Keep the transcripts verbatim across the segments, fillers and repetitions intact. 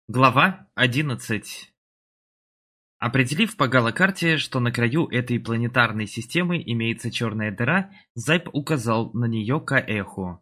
Глава одиннадцать. Определив по галокарте, что на краю этой планетарной системы имеется черная дыра, Зайб указал на нее Каэху.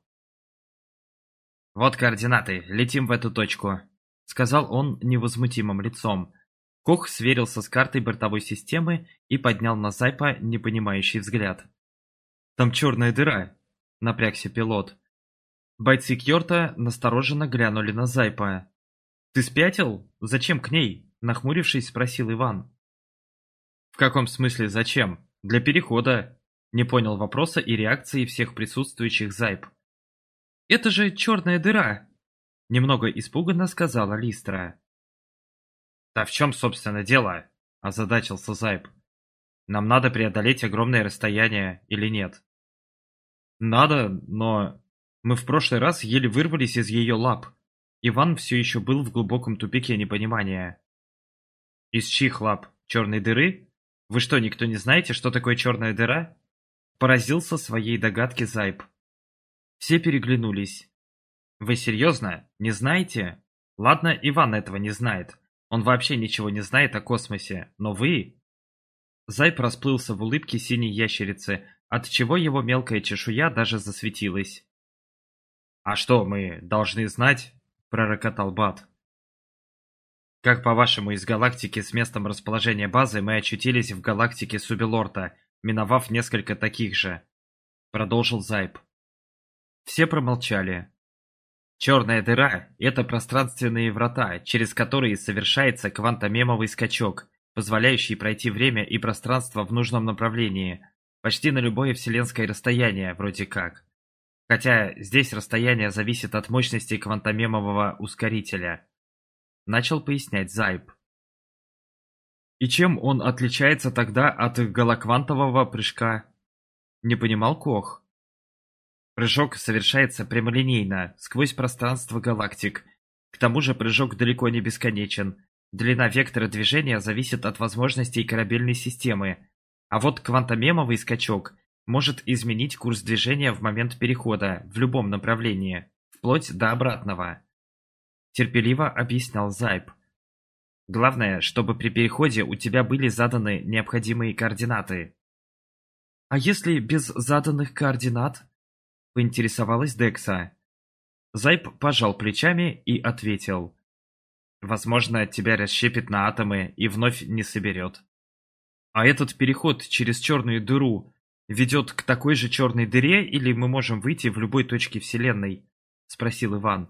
«Вот координаты, летим в эту точку», — сказал он невозмутимым лицом. Кох сверился с картой бортовой системы и поднял на Зайпа непонимающий взгляд. «Там черная дыра», — напрягся пилот. Бойцы Кьорта настороженно глянули на Зайпа. «Ты спятил? Зачем к ней?» – нахмурившись, спросил Иван. «В каком смысле зачем? Для перехода!» – не понял вопроса и реакции всех присутствующих Зайб. «Это же черная дыра!» – немного испуганно сказала Листра. «Да в чем, собственно, дело?» – озадачился Зайб. «Нам надо преодолеть огромное расстояние или нет?» «Надо, но мы в прошлый раз еле вырвались из ее лап». Иван все еще был в глубоком тупике непонимания. «Из чьих лап? Черной дыры? Вы что, никто не знаете, что такое черная дыра?» Поразился своей догадке Зайб. Все переглянулись. «Вы серьезно? Не знаете? Ладно, Иван этого не знает. Он вообще ничего не знает о космосе. Но вы...» Зайб расплылся в улыбке синей ящерицы, отчего его мелкая чешуя даже засветилась. «А что, мы должны знать?» — пророкотал Бат. «Как, по-вашему, из галактики с местом расположения базы мы очутились в галактике Субилорта, миновав несколько таких же?» — продолжил Зайб. Все промолчали. «Черная дыра — это пространственные врата, через которые совершается квантомемовый скачок, позволяющий пройти время и пространство в нужном направлении, почти на любое вселенское расстояние, вроде как. Хотя здесь расстояние зависит от мощности квантомемового ускорителя», — начал пояснять Зайб. «И чем он отличается тогда от голоквантового прыжка?» — не понимал Кох. «Прыжок совершается прямолинейно, сквозь пространство галактик. К тому же прыжок далеко не бесконечен. Длина вектора движения зависит от возможностей корабельной системы. А вот квантомемовый скачок может изменить курс движения в момент перехода в любом направлении, вплоть до обратного», — терпеливо объяснял Зайб. «Главное, чтобы при переходе у тебя были заданы необходимые координаты». «А если без заданных координат?» — поинтересовалась Декса. Зайб пожал плечами и ответил. «Возможно, тебя расщепит на атомы и вновь не соберет». «А этот переход через черную дыру ведет к такой же черной дыре, или мы можем выйти в любой точке Вселенной?» — спросил Иван.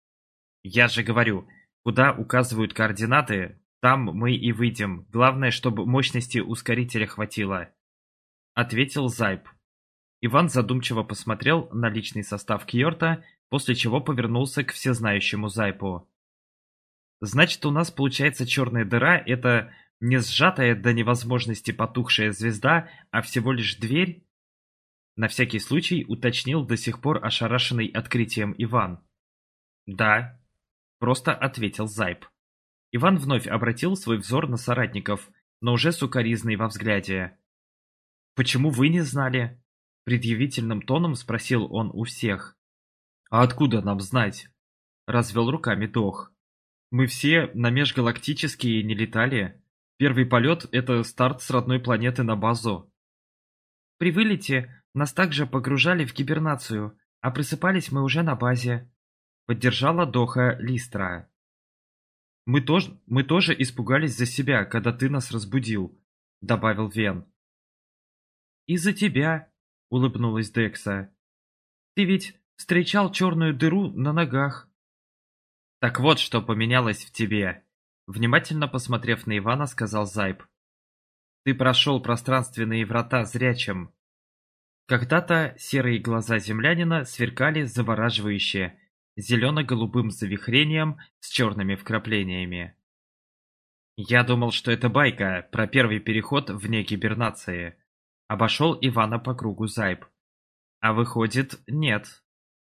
«Я же говорю, куда указывают координаты, там мы и выйдем. Главное, чтобы мощности ускорителя хватило», — ответил Зайб. Иван задумчиво посмотрел на личный состав Кьорта, после чего повернулся к всезнающему Зайбу. «Значит, у нас получается черная дыра — это не сжатая до невозможности потухшая звезда, а всего лишь дверь?» На всякий случай уточнил до сих пор ошарашенный открытием Иван. «Да», — просто ответил Зайб. Иван вновь обратил свой взор на соратников, но уже с укоризной во взгляде. «Почему вы не знали?» — предъявительным тоном спросил он у всех. «А откуда нам знать?» — развел руками Дох. «Мы все на межгалактические не летали. Первый полет — это старт с родной планеты на базу». «При вылете нас также погружали в гибернацию, а просыпались мы уже на базе», — поддержала Доха Листра. «Мы тоже, мы тоже испугались за себя, когда ты нас разбудил», — добавил Вен. «Из-за тебя», — улыбнулась Декса. «Ты ведь встречал черную дыру на ногах». «Так вот, что поменялось в тебе», — внимательно посмотрев на Ивана, сказал Зайб. «Ты прошел пространственные врата зрячим». Когда-то серые глаза землянина сверкали завораживающе, зелено-голубым завихрением с черными вкраплениями. «Я думал, что это байка про первый переход вне гибернации», — обошел Ивана по кругу Зайб. «А выходит, нет».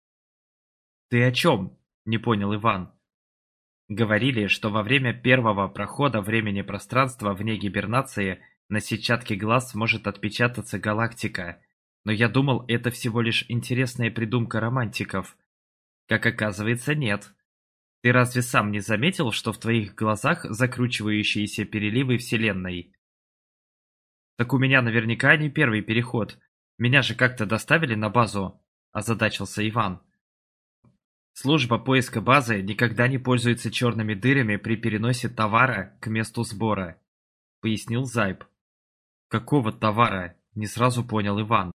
«Ты о чем?» — не понял Иван. «Говорили, что во время первого прохода времени-пространства вне гибернации на сетчатке глаз может отпечататься галактика, но я думал, это всего лишь интересная придумка романтиков. Как оказывается, нет». Ты разве сам не заметил, что в твоих глазах закручивающиеся переливы Вселенной? Так у меня наверняка не первый переход. Меня же как-то доставили на базу, озадачился Иван. Служба поиска базы никогда не пользуется черными дырами при переносе товара к месту сбора, пояснил Зайб. Какого товара? Не сразу понял Иван.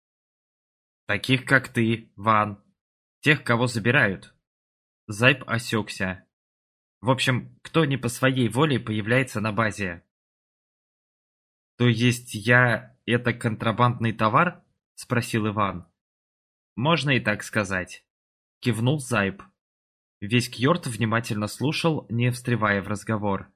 Таких как ты, Ван. Тех, кого забирают. Зайб осекся. В общем, кто не по своей воле появляется на базе. То есть я — это контрабандный товар? Спросил Иван. Можно и так сказать. Кивнул Зайб. Весь Кьорт внимательно слушал, не встревая в разговор.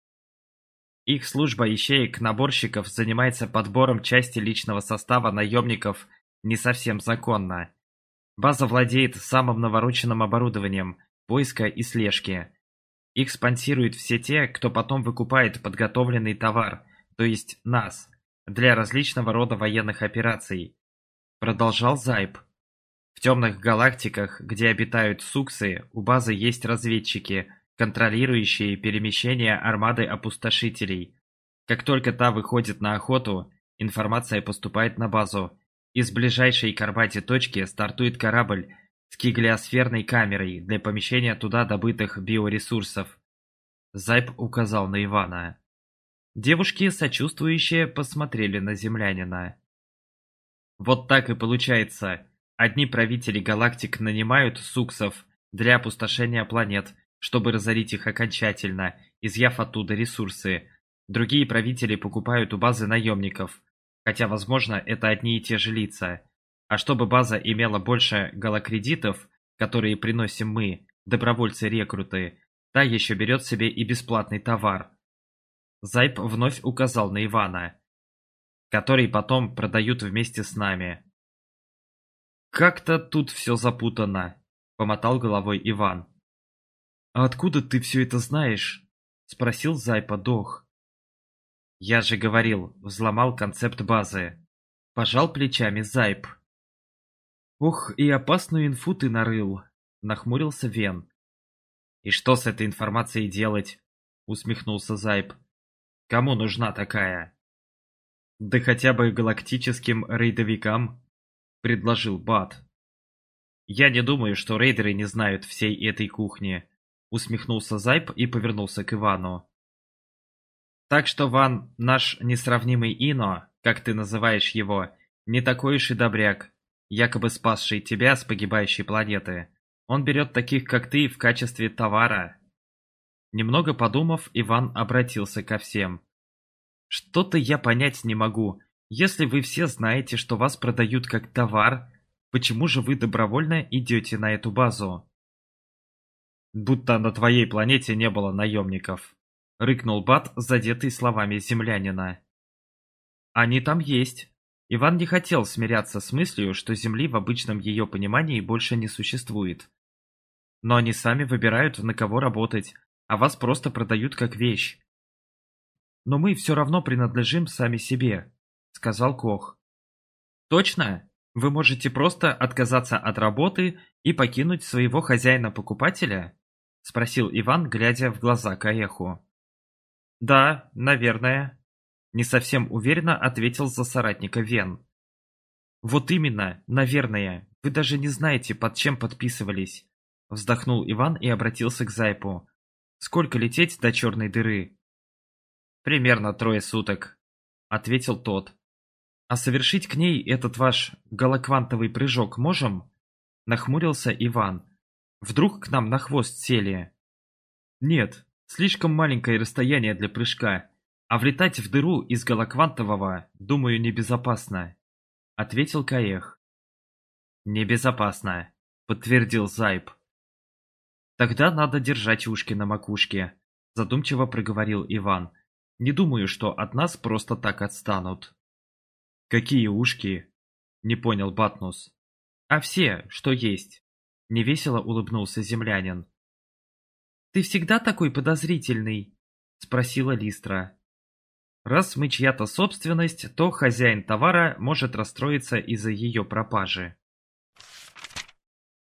Их служба ищеек-наборщиков занимается подбором части личного состава наемников не совсем законно. База владеет самым навороченным оборудованием поиска и слежки. Их спонсируют все те, кто потом выкупает подготовленный товар, то есть нас, для различного рода военных операций. Продолжал Зайб. В темных галактиках, где обитают суксы, у базы есть разведчики, контролирующие перемещение армады опустошителей. Как только та выходит на охоту, информация поступает на базу. Из ближайшей к Арбате точки стартует корабль с киглиосферной камерой для помещения туда добытых биоресурсов. Зайб указал на Ивана. Девушки, сочувствующие, посмотрели на землянина. Вот так и получается. Одни правители галактик нанимают суксов для опустошения планет, чтобы разорить их окончательно, изъяв оттуда ресурсы. Другие правители покупают у базы наемников, хотя, возможно, это одни и те же лица. А чтобы база имела больше галакредитов, которые приносим мы, добровольцы-рекруты, та еще берет себе и бесплатный товар. Зайб вновь указал на Ивана, который потом продают вместе с нами. «Как-то тут все запутано», — помотал головой Иван. «А откуда ты все это знаешь?» — спросил Зайпа Дох. «Я же говорил, взломал концепт базы». Пожал плечами Зайб. «Ох, и опасную инфу ты нарыл», — нахмурился Вен. «И что с этой информацией делать?» — усмехнулся Зайб. «Кому нужна такая?» «Да хотя бы галактическим рейдовикам», — предложил Бат. «Я не думаю, что рейдеры не знают всей этой кухни», — усмехнулся Зайб и повернулся к Ивану. «Так что, Ван, наш несравнимый Ино, как ты называешь его, не такой уж и добряк, якобы спасший тебя с погибающей планеты. Он берет таких, как ты, в качестве товара». Немного подумав, Иван обратился ко всем. «Что-то я понять не могу. Если вы все знаете, что вас продают как товар, почему же вы добровольно идете на эту базу?» «Будто на твоей планете не было наемников», — рыкнул Бат, задетый словами землянина. «Они там есть». Иван не хотел смиряться с мыслью, что Земли в обычном ее понимании больше не существует. «Но они сами выбирают, на кого работать, а вас просто продают как вещь». «Но мы все равно принадлежим сами себе», — сказал Кох. «Точно? Вы можете просто отказаться от работы и покинуть своего хозяина-покупателя?» — спросил Иван, глядя в глаза Каэху. «Да, наверное», — не совсем уверенно ответил за соратника Вен. «Вот именно, наверное, вы даже не знаете, под чем подписывались», — вздохнул Иван и обратился к Зайпу. «Сколько лететь до черной дыры?» «Примерно трое суток», — ответил тот. «А совершить к ней этот ваш голоквантовый прыжок можем?» — нахмурился Иван. «Вдруг к нам на хвост сели?» «Нет, слишком маленькое расстояние для прыжка, а влетать в дыру из голоквантового, думаю, небезопасно», — ответил Каэх. «Небезопасно», — подтвердил Зайб. «Тогда надо держать ушки на макушке», — задумчиво проговорил Иван. «Не думаю, что от нас просто так отстанут». «Какие ушки?» — не понял Батнус. «А все, что есть», — невесело улыбнулся землянин. «Ты всегда такой подозрительный?» — спросила Листра. «Раз мы чья-то собственность, то хозяин товара может расстроиться из-за ее пропажи».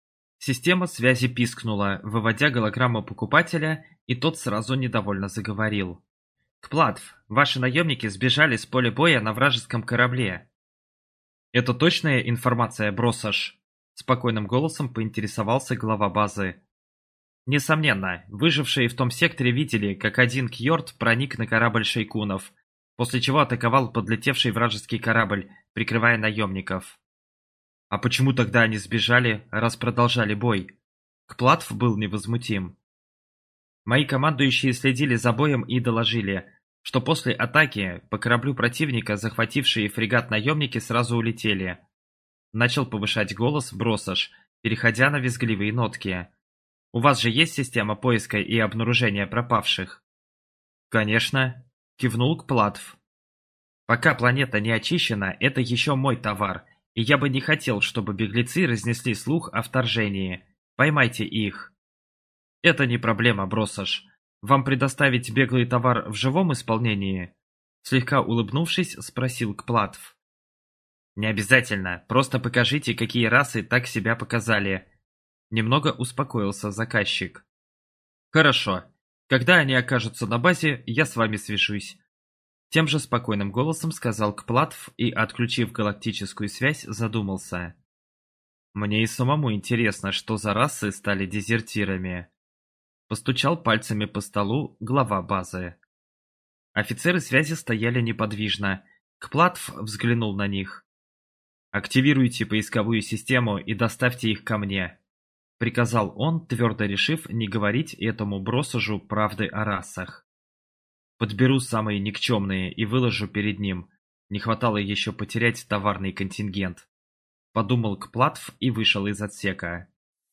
Система связи пискнула, выводя голограмму покупателя, и тот сразу недовольно заговорил. «Кплатв, ваши наемники сбежали с поля боя на вражеском корабле». «Это точная информация, Бросаш?» — спокойным голосом поинтересовался глава базы. «Несомненно, выжившие в том секторе видели, как один Кьорд проник на корабль шейкунов, после чего атаковал подлетевший вражеский корабль, прикрывая наемников». «А почему тогда они сбежали, раз продолжали бой?» Кплатв был невозмутим. «Мои командующие следили за боем и доложили, что после атаки по кораблю противника захватившие фрегат наемники сразу улетели». Начал повышать голос Бросаш, переходя на визгливые нотки. «У вас же есть система поиска и обнаружения пропавших?» «Конечно», — кивнул Кплатв. «Пока планета не очищена, это еще мой товар, и я бы не хотел, чтобы беглецы разнесли слух о вторжении. Поймайте их». «Это не проблема, Бросаш. Вам предоставить беглый товар в живом исполнении?» Слегка улыбнувшись, спросил Кплатв. «Не обязательно, просто покажите, какие расы так себя показали». Немного успокоился заказчик. «Хорошо. Когда они окажутся на базе, я с вами свяжусь». Тем же спокойным голосом сказал Кплатв и, отключив галактическую связь, задумался. «Мне и самому интересно, что за расы стали дезертирами». Постучал пальцами по столу глава базы. Офицеры связи стояли неподвижно. Кплатв взглянул на них. «Активируйте поисковую систему и доставьте их ко мне», — приказал он, твердо решив не говорить этому Бросажу правды о расах. «Подберу самые никчемные и выложу перед ним. Не хватало еще потерять товарный контингент», — подумал Кплатв и вышел из отсека.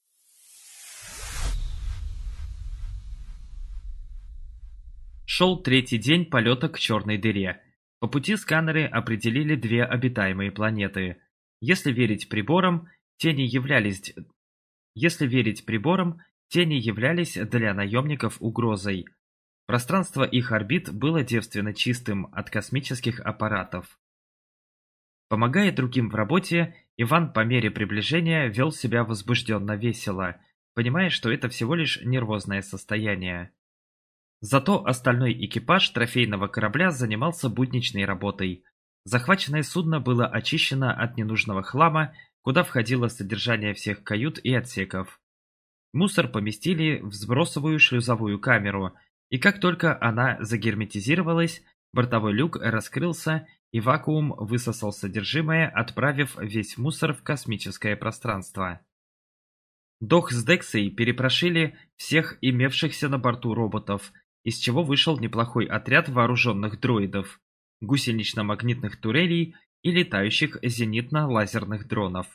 Шел третий день полета к черной дыре. По пути сканеры определили две обитаемые планеты. Если верить приборам, те не являлись... Если верить приборам, те не являлись для наемников угрозой. Пространство их орбит было девственно чистым от космических аппаратов. Помогая другим в работе, Иван по мере приближения вел себя возбужденно весело, понимая, что это всего лишь нервозное состояние. Зато остальной экипаж трофейного корабля занимался будничной работой. Захваченное судно было очищено от ненужного хлама, куда входило содержание всех кают и отсеков. Мусор поместили в сбросовую шлюзовую камеру, и как только она загерметизировалась, бортовой люк раскрылся, и вакуум высосал содержимое, отправив весь мусор в космическое пространство. Дох с Дексой перепрошили всех имевшихся на борту роботов, из чего вышел неплохой отряд вооруженных дроидов, гусенично-магнитных турелей и летающих зенитно-лазерных дронов.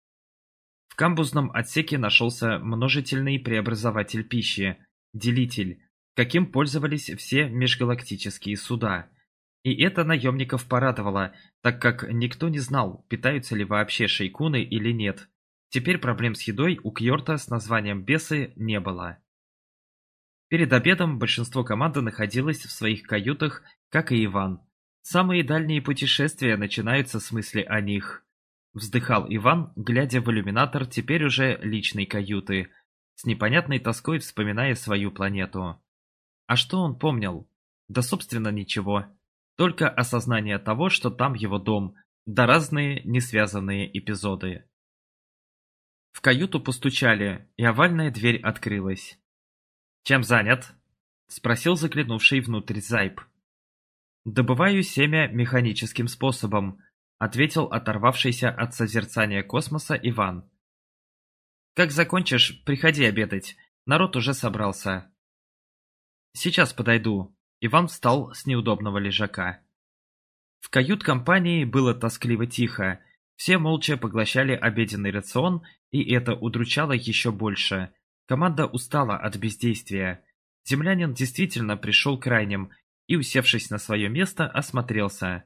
В камбузном отсеке нашелся множительный преобразователь пищи, делитель, каким пользовались все межгалактические суда. И это наемников порадовало, так как никто не знал, питаются ли вообще шейкуны или нет. Теперь проблем с едой у Кьорта с названием «Бесы» не было. Перед обедом большинство команды находилось в своих каютах, как и Иван. Самые дальние путешествия начинаются с мысли о них. Вздыхал Иван, глядя в иллюминатор теперь уже личной каюты, с непонятной тоской вспоминая свою планету. А что он помнил? Да собственно ничего. Только осознание того, что там его дом, да разные несвязанные эпизоды. В каюту постучали, и овальная дверь открылась. «Чем занят?» — спросил заглянувший внутрь Зайб. «Добываю семя механическим способом», — ответил оторвавшийся от созерцания космоса Иван. «Как закончишь, приходи обедать. Народ уже собрался». «Сейчас подойду». Иван встал с неудобного лежака. В кают-компании было тоскливо тихо. Все молча поглощали обеденный рацион, и это удручало еще больше. Команда устала от бездействия. Землянин действительно пришел крайним и, усевшись на свое место, осмотрелся.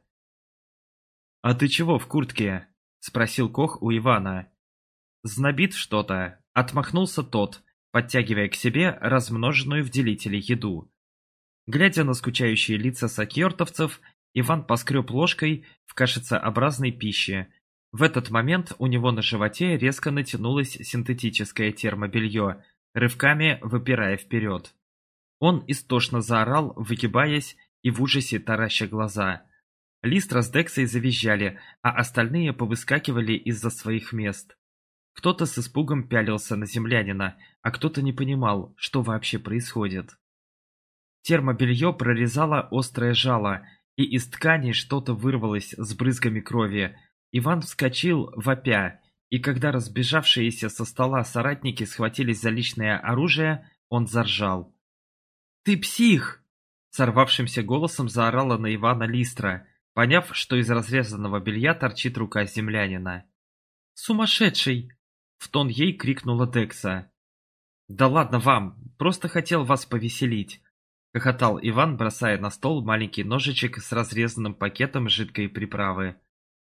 «А ты чего в куртке?» — спросил Кох у Ивана. «Знобит что-то», — отмахнулся тот, подтягивая к себе размноженную в делителе еду. Глядя на скучающие лица сакьортовцев, Иван поскреб ложкой в кашицеобразной пище. В этот момент у него на животе резко натянулось синтетическое термобелье, рывками выпирая вперед. Он истошно заорал, выгибаясь и в ужасе тараща глаза. Листра с Дексой завизжали, а остальные повыскакивали из-за своих мест. Кто-то с испугом пялился на землянина, а кто-то не понимал, что вообще происходит. Термобелье прорезало острое жало, и из ткани что-то вырвалось с брызгами крови. Иван вскочил, вопя, и когда разбежавшиеся со стола соратники схватились за личное оружие, он заржал. «Ты псих!» — сорвавшимся голосом заорала на Ивана Листра, поняв, что из разрезанного белья торчит рука землянина. «Сумасшедший!» — в тон ей крикнула Декса. «Да ладно вам, просто хотел вас повеселить!» — хохотал Иван, бросая на стол маленький ножичек с разрезанным пакетом жидкой приправы.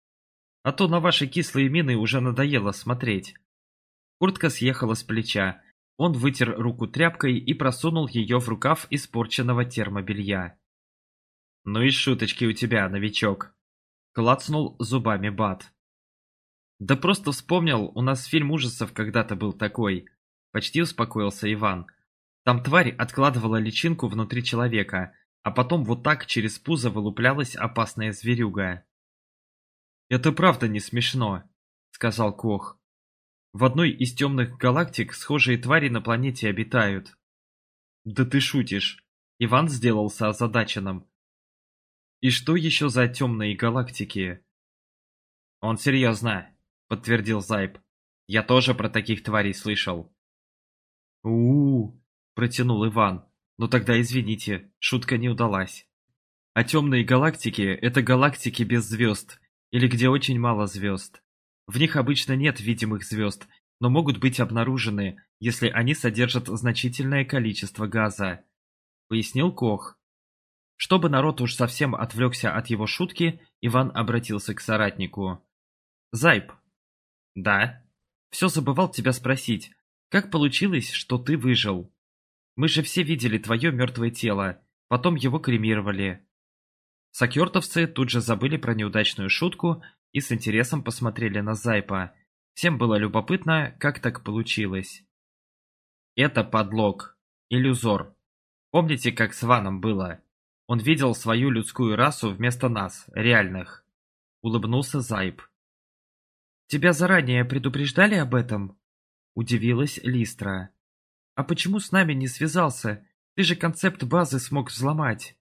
«А то на ваши кислые мины уже надоело смотреть». Куртка съехала с плеча. Он вытер руку тряпкой и просунул ее в рукав испорченного термобелья. «Ну и шуточки у тебя, новичок!» — клацнул зубами Бат. «Да просто вспомнил, у нас фильм ужасов когда-то был такой», — почти успокоился Иван. «Там тварь откладывала личинку внутри человека, а потом вот так через пузо вылуплялась опасная зверюга». «Это правда не смешно», — сказал Кох. «В одной из темных галактик схожие твари на планете обитают». «Да ты шутишь!» — Иван сделался озадаченным. «И что еще за темные галактики?» «Он серьезно», — подтвердил Зайб. «Я тоже про таких тварей слышал». «У-у-у», — протянул Иван. «Ну тогда извините, шутка не удалась». «А темные галактики — это галактики без звезд, или где очень мало звезд. В них обычно нет видимых звезд, но могут быть обнаружены, если они содержат значительное количество газа», — пояснил Кох. Чтобы народ уж совсем отвлекся от его шутки, Иван обратился к соратнику. «Зайб». «Да?» «Все забывал тебя спросить, как получилось, что ты выжил? Мы же все видели твое мертвое тело, потом его кремировали». Сокертовцы тут же забыли про неудачную шутку и с интересом посмотрели на Зайпа. Всем было любопытно, как так получилось. «Это подлог. Иллюзор. Помните, как с Ваном было? Он видел свою людскую расу вместо нас, реальных», — улыбнулся Зайп. «Тебя заранее предупреждали об этом?» — удивилась Листра. «А почему с нами не связался? Ты же концепт базы смог взломать».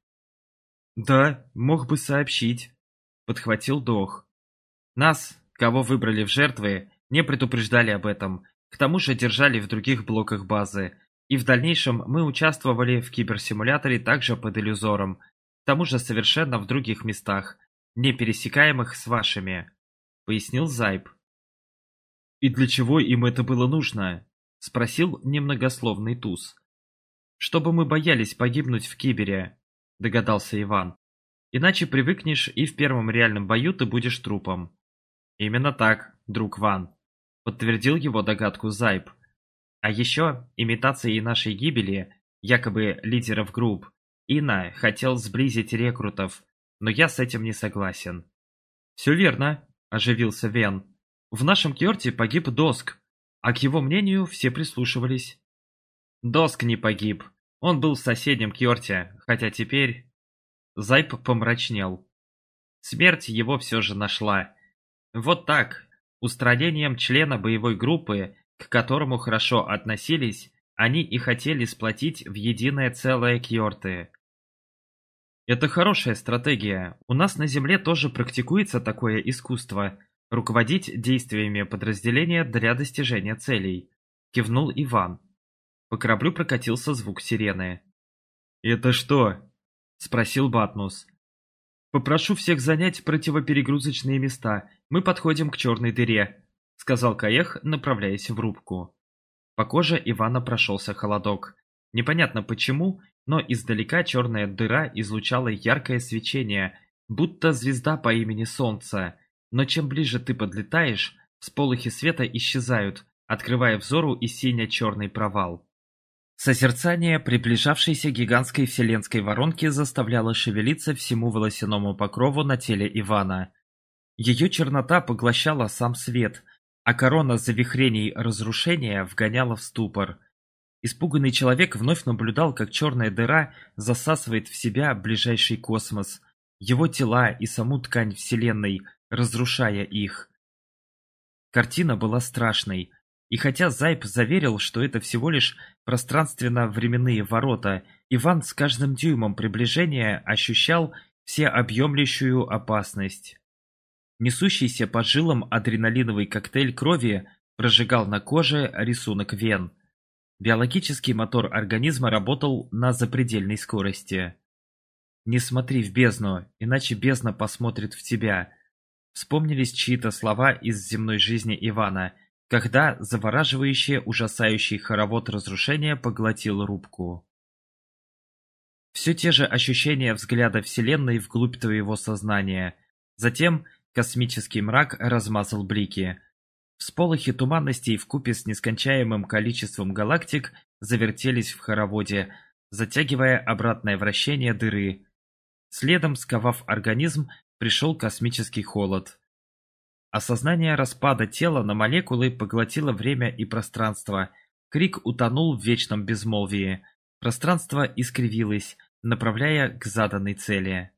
«Да, мог бы сообщить», — подхватил Дох. «Нас, кого выбрали в жертвы, не предупреждали об этом, к тому же держали в других блоках базы, и в дальнейшем мы участвовали в киберсимуляторе также под иллюзором, к тому же совершенно в других местах, не пересекаемых с вашими», — пояснил Зайб. «И для чего им это было нужно?» — спросил немногословный Туз. «Чтобы мы боялись погибнуть в кибере», — догадался Иван. «Иначе привыкнешь, и в первом реальном бою ты будешь трупом». «Именно так, друг Ван», — подтвердил его догадку Зайб. «А еще имитацией нашей гибели, якобы лидеров групп, Инна хотел сблизить рекрутов, но я с этим не согласен». «Все верно», — оживился Вен. «В нашем Кьорте погиб Доск, а к его мнению все прислушивались». «Доск не погиб. Он был в соседнем Кьорте, хотя теперь...» Зайп помрачнел. Смерть его все же нашла. Вот так, устранением члена боевой группы, к которому хорошо относились, они и хотели сплотить в единое целое Кьорты. «Это хорошая стратегия. У нас на Земле тоже практикуется такое искусство — руководить действиями подразделения для достижения целей», — кивнул Иван. По кораблю прокатился звук сирены. «Это что?» — спросил Батнус. «Попрошу всех занять противоперегрузочные места. Мы подходим к черной дыре», — сказал Каех, направляясь в рубку. По коже Ивана прошелся холодок. Непонятно почему, но издалека черная дыра излучала яркое свечение, будто звезда по имени Солнце. Но чем ближе ты подлетаешь, всполохи света исчезают, открывая взору и сине-черный провал. Созерцание приближавшейся гигантской вселенской воронки заставляло шевелиться всему волосяному покрову на теле Ивана. Ее чернота поглощала сам свет, а корона завихрений разрушения вгоняла в ступор. Испуганный человек вновь наблюдал, как черная дыра засасывает в себя ближайший космос, его тела и саму ткань Вселенной, разрушая их. Картина была страшной, и хотя Зайб заверил, что это всего лишь пространственно-временные ворота, Иван с каждым дюймом приближения ощущал всеобъемлющую опасность. Несущийся по жилам адреналиновый коктейль крови прожигал на коже рисунок вен. Биологический мотор организма работал на запредельной скорости. «Не смотри в бездну, иначе бездна посмотрит в тебя», вспомнились чьи-то слова из земной жизни Ивана, когда завораживающий, ужасающий хоровод разрушения поглотил рубку. Все те же ощущения взгляда Вселенной вглубь твоего сознания. Затем космический мрак размазал блики. Всполохи туманностей вкупе с нескончаемым количеством галактик завертелись в хороводе, затягивая обратное вращение дыры. Следом, сковав организм, пришел космический холод. Осознание распада тела на молекулы поглотило время и пространство. Крик утонул в вечном безмолвии. Пространство искривилось, направляя к заданной цели.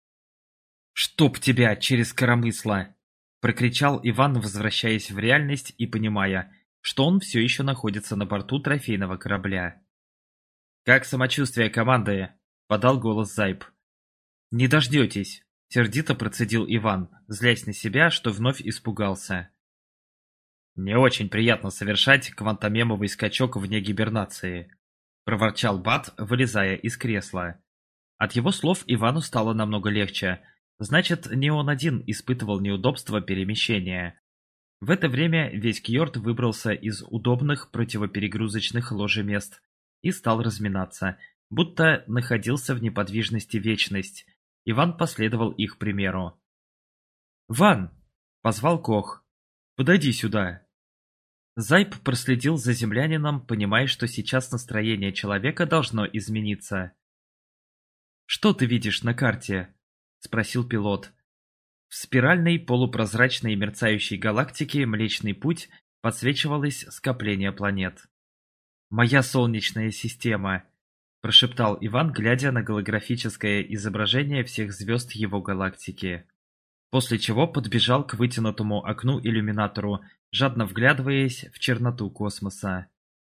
«Чтоб тебя через коромысло!» – прокричал Иван, возвращаясь в реальность и понимая, что он все еще находится на борту трофейного корабля. «Как самочувствие команды?» – подал голос Зайб. «Не дождетесь!» – сердито процедил Иван, злясь на себя, что вновь испугался. «Не очень приятно совершать квантомемовый скачок вне гибернации», – проворчал Бат, вылезая из кресла. От его слов Ивану стало намного легче. Значит, не он один испытывал неудобства перемещения. В это время весь Кьорд выбрался из удобных противоперегрузочных ложемест и стал разминаться, будто находился в неподвижности вечность. Иван последовал их примеру. «Ван!» – позвал Кох. «Подойди сюда!» Зайб проследил за землянином, понимая, что сейчас настроение человека должно измениться. «Что ты видишь на карте?» – спросил пилот. В спиральной полупрозрачной мерцающей галактике Млечный Путь подсвечивалось скопление планет. «Моя Солнечная система!» – прошептал Иван, глядя на голографическое изображение всех звезд его галактики. После чего подбежал к вытянутому окну-иллюминатору, жадно вглядываясь в черноту космоса.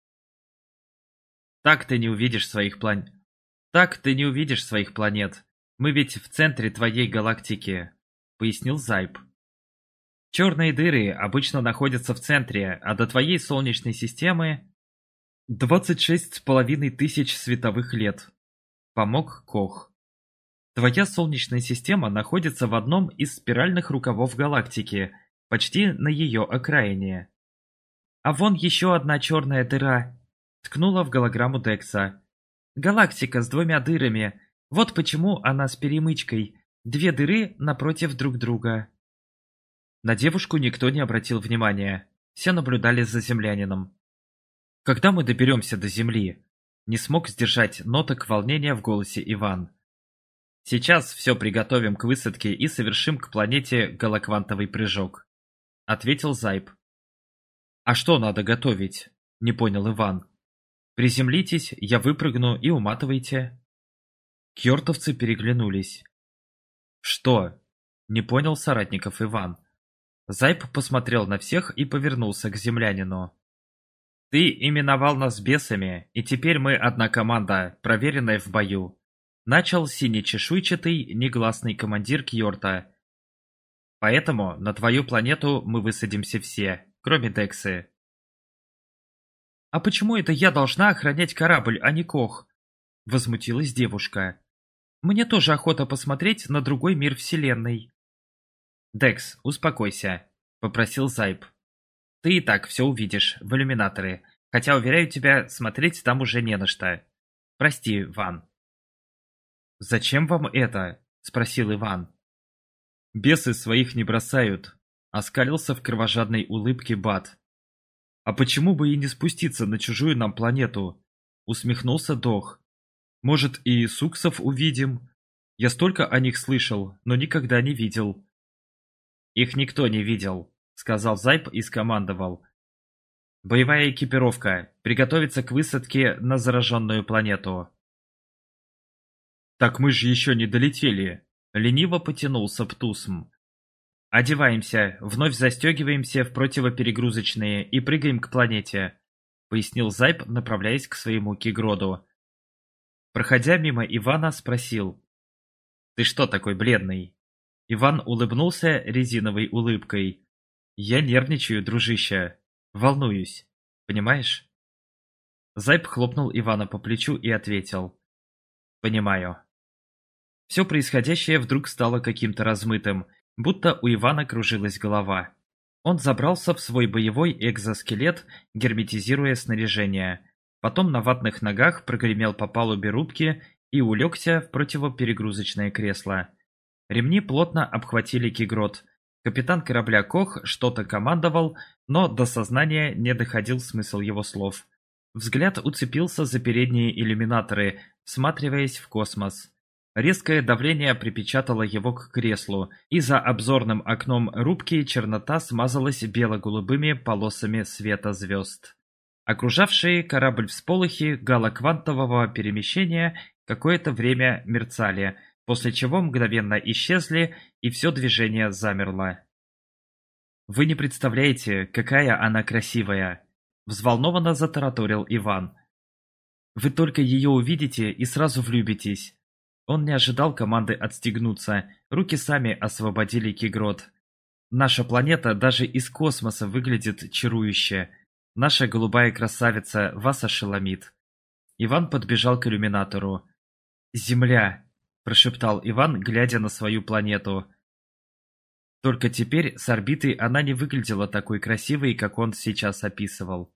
«Так ты не увидишь своих план... Так ты не увидишь своих планет. Мы ведь в центре твоей галактики», — пояснил Зайб. «Черные дыры обычно находятся в центре, а до твоей Солнечной системы двадцать шесть с половиной тысяч световых лет», — помог Кох. «Твоя Солнечная система находится в одном из спиральных рукавов галактики, почти на ее окраине. А вон еще одна черная дыра», — ткнула в голограмму Декса. «Галактика с двумя дырами. Вот почему она с перемычкой. Две дыры напротив друг друга». На девушку никто не обратил внимания. Все наблюдали за землянином. «Когда мы доберемся до Земли?» Не смог сдержать ноток волнения в голосе Иван. «Сейчас все приготовим к высадке и совершим к планете голоквантовый прыжок», — ответил Зайб. «А что надо готовить?» — не понял Иван. «Приземлитесь, я выпрыгну и уматывайте». Кьортовцы переглянулись. «Что?» — не понял соратников Иван. Зайб посмотрел на всех и повернулся к землянину. «Ты именовал нас бесами, и теперь мы одна команда, проверенная в бою», — начал синий-чешуйчатый негласный командир Кьорта. «Поэтому на твою планету мы высадимся все, кроме Дексы». «А почему это я должна охранять корабль, а не Кох?» — возмутилась девушка. «Мне тоже охота посмотреть на другой мир Вселенной». «Декс, успокойся», — попросил Зайб. «Ты и так все увидишь в иллюминаторы, хотя, уверяю тебя, смотреть там уже не на что. Прости, Ван». «Зачем вам это?» — спросил Иван. «Бесы своих не бросают», — оскалился в кровожадной улыбке Бат. «А почему бы и не спуститься на чужую нам планету?» — усмехнулся Дох. «Может, и суксов увидим? Я столько о них слышал, но никогда не видел». «Их никто не видел», — сказал Зайб и скомандовал. «Боевая экипировка. Приготовиться к высадке на зараженную планету». «Так мы же еще не долетели», — лениво потянулся Птусм. «Одеваемся, вновь застегиваемся в противоперегрузочные и прыгаем к планете», — пояснил Зайб, направляясь к своему Кигроду. Проходя мимо Ивана, спросил: «Ты что такой бледный?» Иван улыбнулся резиновой улыбкой. «Я нервничаю, дружище. Волнуюсь. Понимаешь?» Зайб хлопнул Ивана по плечу и ответил: «Понимаю». Все происходящее вдруг стало каким-то размытым, будто у Ивана кружилась голова. Он забрался в свой боевой экзоскелет, герметизируя снаряжение. Потом на ватных ногах прогремел по палубе рубки и улегся в противоперегрузочное кресло. Ремни плотно обхватили Кигрод. Капитан корабля Кох что-то командовал, но до сознания не доходил смысл его слов. Взгляд уцепился за передние иллюминаторы, всматриваясь в космос. Резкое давление припечатало его к креслу, и за обзорным окном рубки чернота смазалась бело-голубыми полосами света звезд. Окружавшие корабль всполохи галоквантового перемещения какое-то время мерцали, после чего мгновенно исчезли, и все движение замерло. «Вы не представляете, какая она красивая!» — взволнованно затараторил Иван. «Вы только ее увидите и сразу влюбитесь». Он не ожидал команды отстегнуться, руки сами освободили Кигрод. «Наша планета даже из космоса выглядит чарующе. Наша голубая красавица вас ошеломит». Иван подбежал к иллюминатору. «Земля!» – прошептал Иван, глядя на свою планету. Только теперь с орбиты она не выглядела такой красивой, как он сейчас описывал.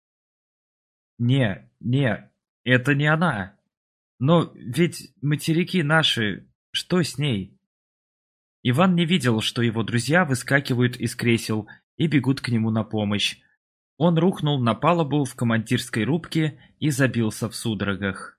«Не, не, это не она. Но ведь материки наши, что с ней?» Иван не видел, что его друзья выскакивают из кресел и бегут к нему на помощь. Он рухнул на палубу в командирской рубке и забился в судорогах.